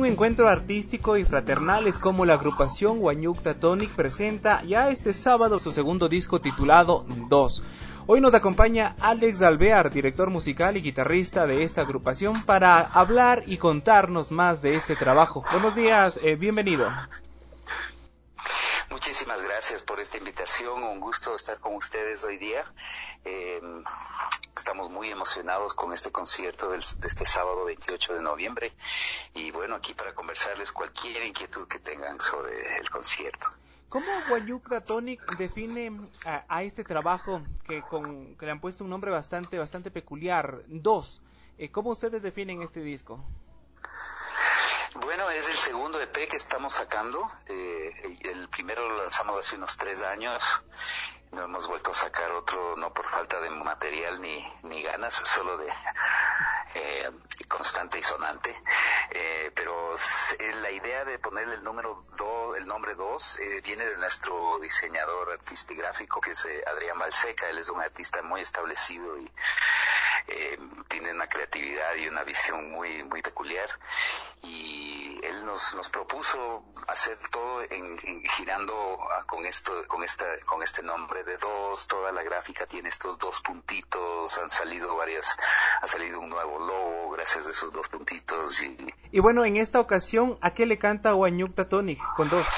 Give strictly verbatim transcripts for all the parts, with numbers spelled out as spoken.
un encuentro artístico y fraternal es como la agrupación Huayñucta Tonic presenta ya este sábado su segundo disco titulado Dos. Hoy nos acompaña Alex Alvear, director musical y guitarrista de esta agrupación, para hablar y contarnos más de este trabajo. Buenos días, eh, bienvenido. Muchísimas gracias por esta invitación, un gusto estar con ustedes hoy día. Eh, estamos muy emocionados con este concierto del, de este sábado veintiocho de noviembre y bueno, aquí para conversarles cualquier inquietud que tengan sobre el concierto. ¿Cómo Huayñucta Tonic define a, a este trabajo que, con, que le han puesto un nombre bastante, bastante peculiar, Dos? Eh, ¿Cómo ustedes definen este disco? Bueno, es el segundo E P que estamos sacando. Eh, el primero lo lanzamos hace unos tres años. No hemos vuelto a sacar otro, no por falta de material ni, ni ganas, solo de eh, constante y sonante. Eh, pero la idea de ponerle el número dos, el nombre dos, eh, viene de nuestro diseñador artístico y gráfico, que es eh, Adrián Balseca. Él es un artista muy establecido y eh, tiene una creatividad y una visión muy, muy peculiar. Y él nos, nos propuso hacer todo en, en girando a, con esto, con esta, con este nombre de dos. Toda la gráfica tiene estos dos puntitos, han salido varias, ha salido un nuevo logo gracias a esos dos puntitos. Y, y bueno, en esta ocasión, ¿a qué le canta Huayñucta Tonic con Dos?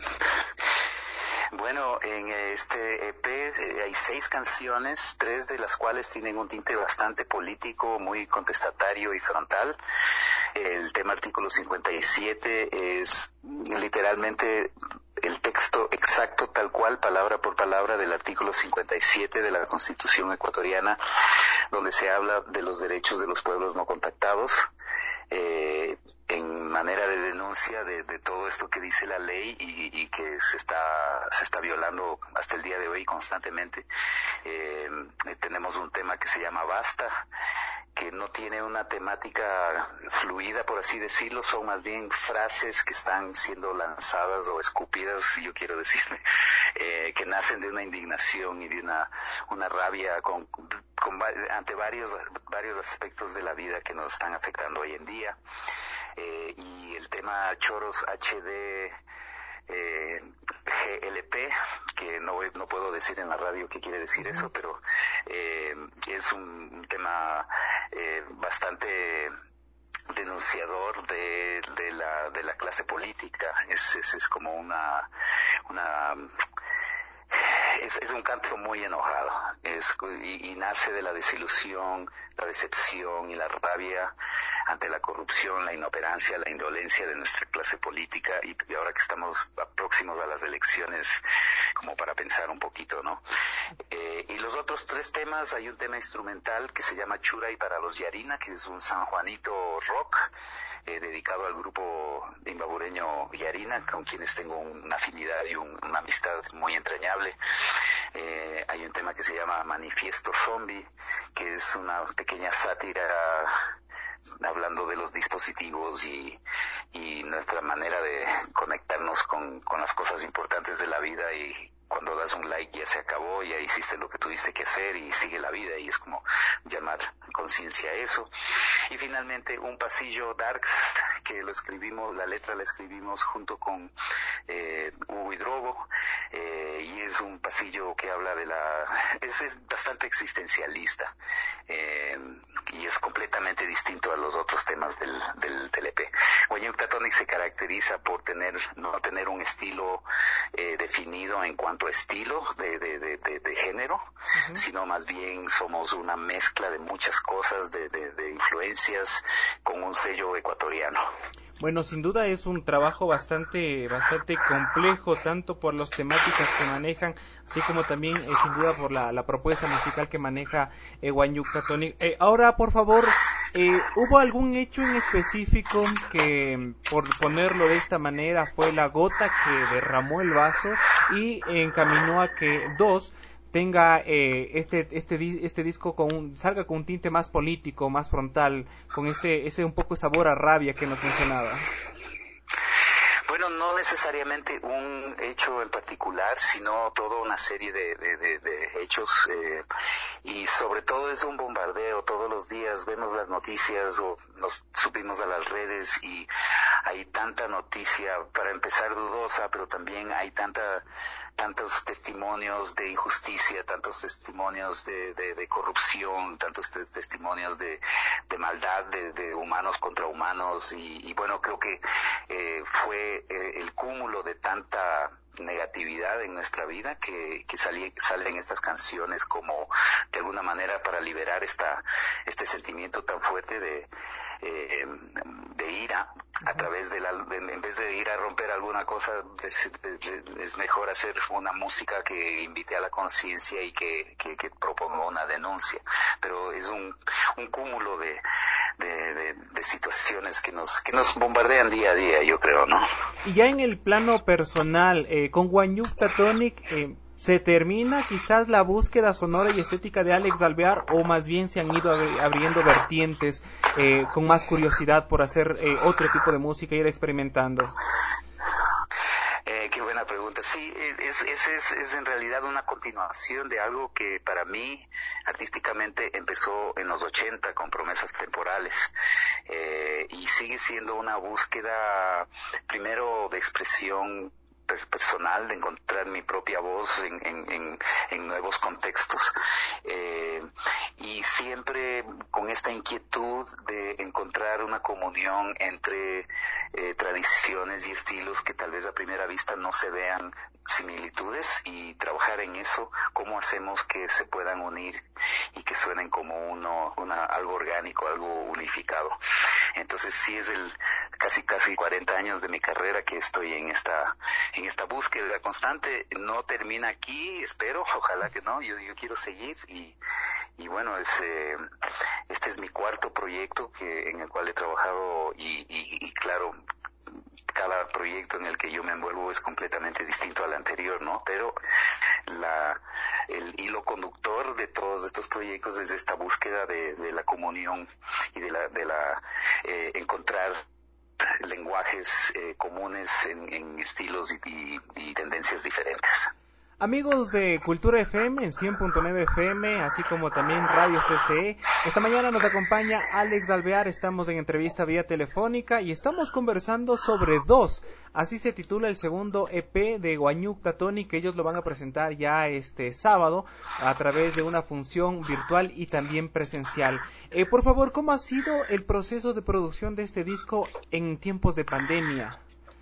Bueno, en este E P hay seis canciones, tres de las cuales tienen un tinte bastante político, muy contestatario y frontal. El tema artículo cincuenta y siete es literalmente el texto exacto, tal cual, palabra por palabra, del artículo cincuenta y siete de la Constitución ecuatoriana, donde se habla de los derechos de los pueblos no contactados. Eh, en manera de denuncia de, de todo esto que dice la ley y, y que se está se está violando hasta el día de hoy constantemente. Eh, tenemos un tema que se llama Basta, que no tiene una temática fluida, por así decirlo, son más bien frases que están siendo lanzadas o escupidas, si yo quiero decir, eh, que nacen de una indignación y de una una rabia con, con ante varios varios aspectos de la vida que nos están afectando hoy en día. Eh, y el tema Choros H D eh, G L P, que no, no puedo decir en la radio qué quiere decir eso, pero eh, es un, un tema eh, bastante denunciador de, de la de la clase política. Es, es, es como una una Es, es un canto muy enojado, es, y, y nace de la desilusión, la decepción y la rabia ante la corrupción, la inoperancia, la indolencia de nuestra clase política, y, y ahora que estamos próximos a las elecciones, como para pensar un poquito, ¿no? Eh, y los otros tres temas, hay un tema instrumental que se llama Churay para los Yarina, que es un sanjuanito rock, eh, dedicado al grupo imbabureño Yarina, con quienes tengo una afinidad y un, una amistad muy entrañable. Eh, hay un tema que se llama Manifiesto Zombie, que es una pequeña sátira hablando de los dispositivos y, y nuestra manera de conectarnos con, con las cosas importantes de la vida, y cuando das un like ya se acabó, ya hiciste lo que tuviste que hacer y sigue la vida, y es como llamar conciencia a eso. Y finalmente un pasillo darks, que lo escribimos, la letra la escribimos junto con eh, Hugo Hidrobo, eh, y es un pasillo que habla de la, es, es bastante existencialista, eh, y es completamente distinto a los otros temas del, del, del E P. Huayñucta Tonic se caracteriza por tener, no tener un estilo eh, definido en cuanto a estilo de, de, de, de, de género, uh-huh. sino más bien somos una mezcla de muchas cosas, de, de, de influencias, con un sello ecuatoriano. Bueno, sin duda es un trabajo bastante bastante complejo, tanto por las temáticas que manejan, así como también, eh, sin duda, por la, la propuesta musical que maneja eh, Huayñucta Tonic. Eh, ahora, por favor, eh, ¿hubo algún hecho en específico que, por ponerlo de esta manera, fue la gota que derramó el vaso y encaminó a que Dos tenga eh, este este este disco con un, salga con un tinte más político, más frontal, con ese ese un poco sabor a rabia que nos mencionaba? Bueno, no necesariamente un hecho en particular, sino toda una serie de, de, de, de hechos, eh, y sobre todo es un bombardeo. Todos los días vemos las noticias o nos subimos a las redes y hay tanta noticia, para empezar dudosa, pero también hay tanta tantos testimonios de injusticia, tantos testimonios de, de, de corrupción, tantos te- testimonios de, de maldad, de, de humanos contra humanos, y, y bueno, creo que eh, fue eh, el cúmulo de tanta negatividad en nuestra vida que, que salí, salen estas canciones como de alguna manera para liberar esta este sentimiento tan fuerte de eh, de ira a través de la en, en vez de ir a romper alguna cosa es, es mejor hacer una música que invite a la conciencia y que, que, que proponga una denuncia, pero es un, un cúmulo de de, de de situaciones que nos que nos bombardean día a día, yo creo, ¿no? Y ya en el plano personal, eh, con Huayñucta Tonic, eh, ¿se termina quizás la búsqueda sonora y estética de Alex Alvear, o más bien se han ido abri- abriendo vertientes eh, con más curiosidad por hacer eh, otro tipo de música e ir experimentando? Eh, qué buena pregunta. Sí, es, es, es, es en realidad una continuación de algo que para mí artísticamente empezó en los ochenta con Promesas Temporales, eh, y sigue siendo una búsqueda primero de expresión personal, de encontrar mi propia voz en, en, en, en nuevos contextos, eh, y siempre con esta inquietud de encontrar una comunión entre eh, tradiciones y estilos que tal vez a primera vista no se vean similitudes, y trabajar en eso, cómo hacemos que se puedan unir y que suenen como uno, una, algo orgánico, algo unificado. Entonces sí es el casi casi cuarenta años de mi carrera que estoy en esta en esta búsqueda constante. No termina aquí, espero, ojalá que no, yo, yo quiero seguir, y, y bueno, es, eh, este es mi cuarto proyecto que en el cual he trabajado, y, y, y claro, cada proyecto en el que yo me envuelvo es completamente distinto al anterior, ¿no? Pero la, el hilo conductor de todos estos proyectos es esta búsqueda de, de la comunión y de la, de la eh, encontrar lenguajes eh, comunes en, en estilos y, y, y tendencias diferentes. Amigos de Cultura F M en cien punto nueve F M, así como también Radio C C E, esta mañana nos acompaña Alex Alvear, estamos en entrevista vía telefónica y estamos conversando sobre Dos, así se titula el segundo E P de Huayñucta Tonic, que ellos lo van a presentar ya este sábado a través de una función virtual y también presencial. Eh, por favor, ¿cómo ha sido el proceso de producción de este disco en tiempos de pandemia?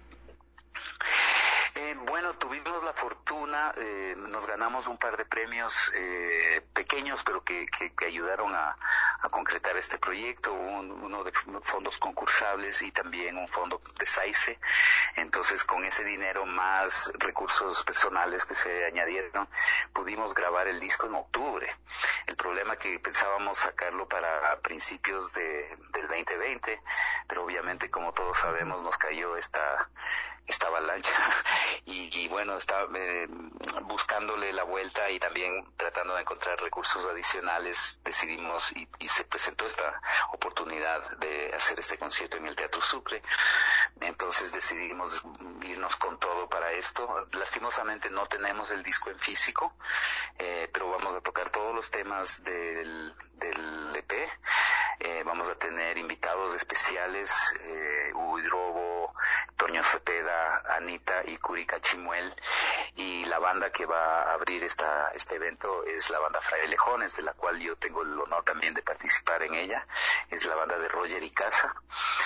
Eh, bueno, tuvimos la fortuna, eh, nos ganamos un par de premios eh, pequeños, pero que, que, que ayudaron a, a concretar este proyecto, un, uno de fondos concursables y también un fondo de SAICE. Entonces, con ese dinero más recursos personales que se añadieron, pudimos grabar el disco en octubre. El problema que pensábamos sacarlo para principios de, del veinte veinte, pero obviamente, como todos sabemos, nos cayó esta, esta avalancha. Y, y bueno, estaba eh, buscándole la vuelta y también tratando de encontrar recursos adicionales, decidimos y, y se presentó esta oportunidad de hacer este concierto en el Teatro Sucre. Entonces decidimos irnos con todo para esto. Lastimosamente no tenemos el disco en físico, eh, pero vamos a tocar todos los temas del, del E P. Eh, vamos a tener invitados especiales, eh, Hugo Hidrobo, Toño Cepeda, Anita y Curica Chimuel, y la banda que va a abrir esta, este evento es la banda Frailejones, de la cual yo tengo el honor también de participar en ella. Es la banda de Roger y Casa,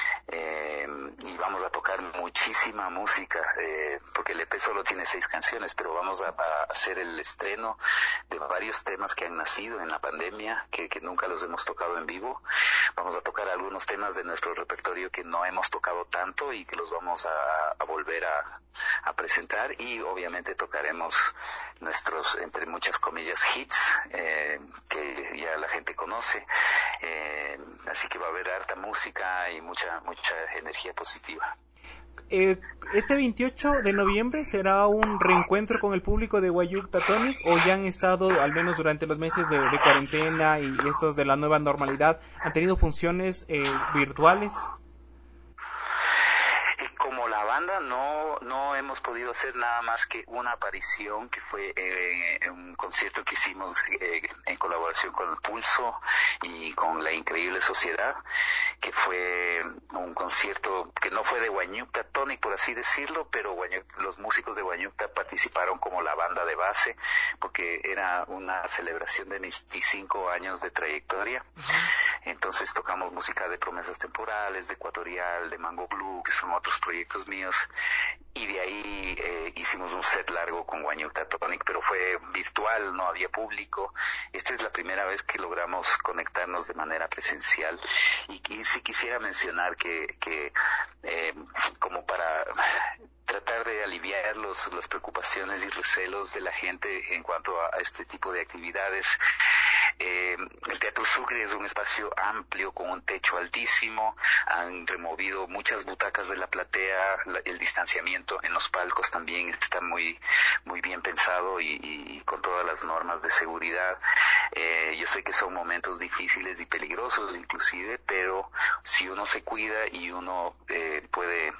eh, y vamos a tocar muchísima música, eh, porque el E P solo tiene seis canciones, pero vamos a, a hacer el estreno de varios temas que han nacido en la pandemia, que, que nunca los hemos tocado en vivo. Vamos a tocar algunos temas de nuestro repertorio que no hemos tocado tanto y que los vamos a, a volver a, a presentar, y obviamente tocaremos nuestros, entre muchas comillas, hits, eh, que ya la gente conoce, eh, así que va a haber harta música y mucha, mucha energía positiva. Eh, este veintiocho de noviembre será un reencuentro con el público de Huayñucta Tonic, o ya han estado, al menos durante los meses de, de cuarentena y estos de la nueva normalidad, han tenido funciones eh, virtuales. Como la banda no no hemos podido hacer nada más que una aparición, que fue eh, en un concierto que hicimos eh, en colaboración con El Pulso y con La Increíble Sociedad, que fue un concierto que no fue de Huayñucta Tonic, por así decirlo, pero Huayñucta, los músicos de Huayñucta participaron como la banda de base, porque era una celebración de veinticinco años de trayectoria. Uh-huh. Entonces tocamos música de Promesas Temporales, de Ecuatorial, de Mango Blue, que son otros proyectos míos, y de ahí eh, hicimos un set largo con Huayñucta Tonic, pero fue virtual, no había público. Esta es la primera vez que logramos conectarnos de manera presencial, y, y sí quisiera mencionar que, que eh, como para tratar de aliviar los, las preocupaciones y recelos de la gente en cuanto a, a este tipo de actividades. Eh, el Teatro Sucre es un espacio amplio con un techo altísimo, han removido muchas butacas de la platea, la, el distanciamiento en los palcos también está muy muy bien pensado y, y con todas las normas de seguridad. Eh, yo sé que son momentos difíciles y peligrosos inclusive, pero si uno se cuida y uno eh, puede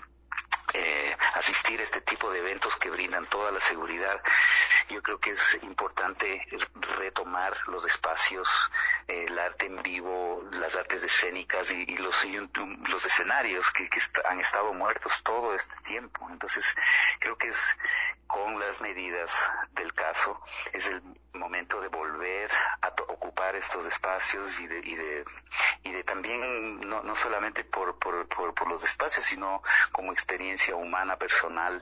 Eh, asistir a este tipo de eventos que brindan toda la seguridad, yo creo que es importante retomar los espacios, eh, el arte en vivo, las artes escénicas y, y los y los escenarios que, que est- han estado muertos todo este tiempo. Entonces creo que es con las medidas del caso es el momento de volver a to- ocupar estos espacios y de y de y de también no no solamente por por por, por los espacios, sino como experiencia humana personal.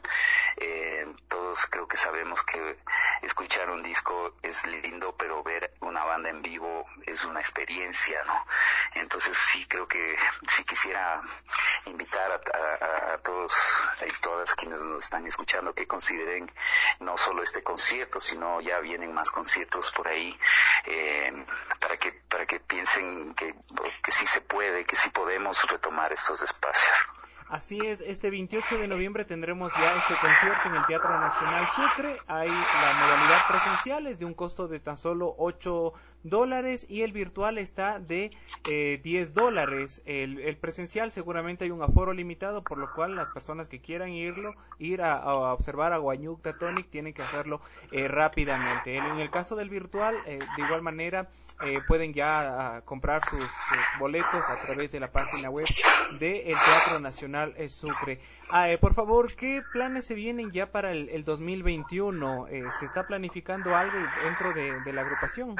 Eh, todos creo que sabemos que escuchar un disco es lindo, pero ver una banda en vivo es una experiencia, ¿no? Entonces sí creo que sí quisiera invitar a, a, a todos y todas quienes nos están escuchando que consideren no solo este concierto, sino ya vienen más conciertos por ahí, eh, para que para que piensen que, que sí se puede, que sí podemos retomar estos espacios. Así es, este veintiocho de noviembre tendremos ya este concierto en el Teatro Nacional Sucre. Hay la modalidad presencial, es de un costo de tan solo ocho dólares y el virtual está de eh, diez dólares. El, el presencial seguramente hay un aforo limitado, por lo cual las personas que quieran irlo, ir a, a observar a Huayñucta Tonic tienen que hacerlo eh, rápidamente. En el caso del virtual, eh, de igual manera, eh, pueden ya uh, comprar sus, sus boletos a través de la página web del Teatro Nacional Sucre. Ah, eh, por favor, ¿qué planes se vienen ya para el, el dos mil veintiuno? Eh, ¿Se está planificando algo dentro de, de la agrupación?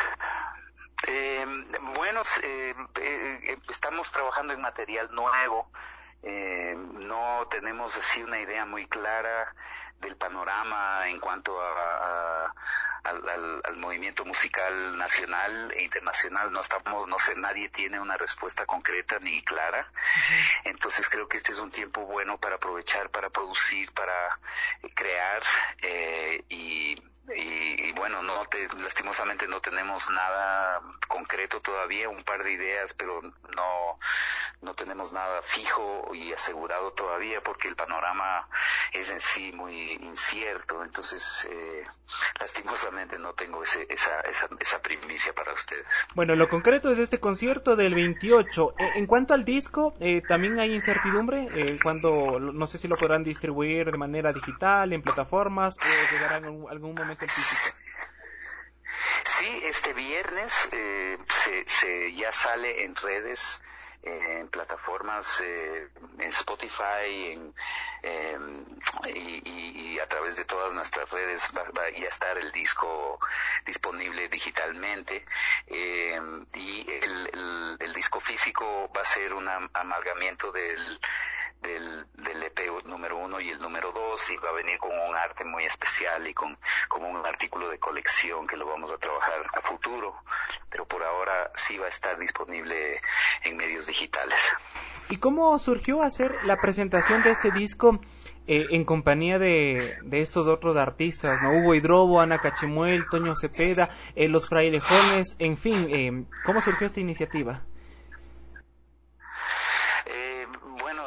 Eh, bueno, eh, eh, estamos trabajando en material nuevo. Eh, no tenemos así una idea muy clara del panorama en cuanto a, a Al, al, al movimiento musical nacional e internacional. No estamos, no sé, nadie tiene una respuesta concreta ni clara. Uh-huh. Entonces creo que este es un tiempo bueno para aprovechar, para producir, para crear eh, y, y, y bueno, no te, lastimosamente no tenemos nada concreto todavía, un par de ideas, pero no no tenemos nada fijo y asegurado todavía porque el panorama es en sí muy incierto. Entonces eh, lastimosamente no tengo ese, esa, esa, esa primicia para ustedes. Bueno, lo concreto es este concierto del veintiocho. Eh, en cuanto al disco, eh, también hay incertidumbre. Eh, cuando, no sé si lo podrán distribuir de manera digital, en plataformas, o llegará en algún, algún momento el físico. Sí, este viernes eh, se, se ya sale en redes, eh, en plataformas, eh, en Spotify, en, eh, y, y a través de todas nuestras redes va, va a estar el disco disponible digitalmente, eh, y el, el, el disco físico va a ser un amalgamiento del Del, del E P número uno y el número dos, y va a venir con un arte muy especial y con, con un artículo de colección que lo vamos a trabajar a futuro, pero por ahora sí va a estar disponible en medios digitales. ¿Y cómo surgió hacer la presentación de este disco eh, en compañía de, de estos otros artistas, ¿no? Hugo Hidrobo, Ana Cachimuel, Toño Cepeda, eh, Los Frailejones, en fin, eh, ¿cómo surgió esta iniciativa? Eh, bueno,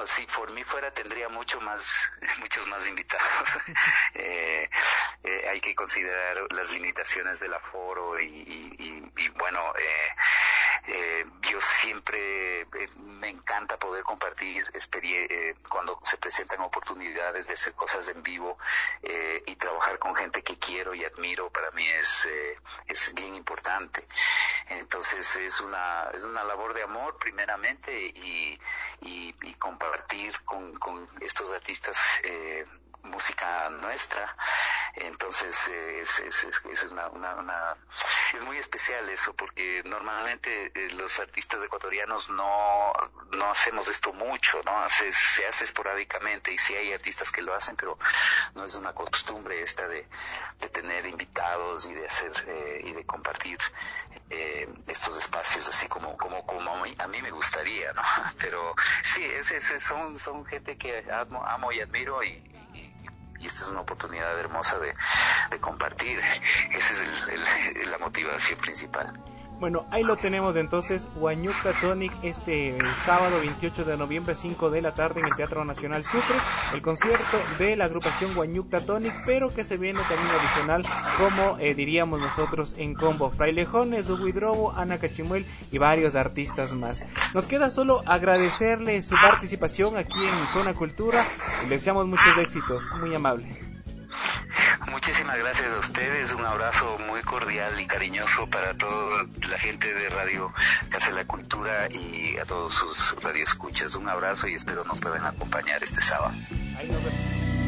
Bueno, si por mí fuera tendría mucho más, muchos más invitados. eh, eh, hay que considerar las limitaciones del aforo y, y, y, y bueno, eh, eh, yo siempre eh, me encanta poder compartir experiencias eh, cuando se presentan oportunidades de hacer cosas en vivo eh, y trabajar con gente que quiero y admiro. Para mí es eh, es bien importante. Entonces es una es una labor de amor primeramente y y, y compartir con, con estos artistas eh, música nuestra. Entonces eh, es, es, es, es una, una, una es muy especial eso, porque normalmente eh, los artistas ecuatorianos no no hacemos esto mucho, no se, se hace esporádicamente, y sí hay artistas que lo hacen, pero no es una costumbre esta de, de tener invitados y de hacer eh, y de compartir eh, estos espacios así como como como a mí, a mí me gustaría, ¿no? Pero sí, es, es, son son gente que amo, amo y admiro, y, y y esta es una oportunidad hermosa de, de compartir. Esa es el, el, la motivación principal. Bueno, ahí lo tenemos entonces, Huayñucta Tonic, este sábado veintiocho de noviembre, cinco de la tarde, en el Teatro Nacional Sucre, el concierto de la agrupación Huayñucta Tonic, pero que se viene también adicional, como eh, diríamos nosotros, en combo, Frailejones, Hugo Hidrobo, Ana Cachimuel y varios artistas más. Nos queda solo agradecerle su participación aquí en Zona Cultura y le deseamos muchos éxitos. Muy amable. Muchísimas gracias a ustedes, un abrazo muy cordial y cariñoso para toda la gente de Radio Casa de la Cultura y a todos sus radioescuchas. Un abrazo y espero nos puedan acompañar este sábado. Ahí nos vemos.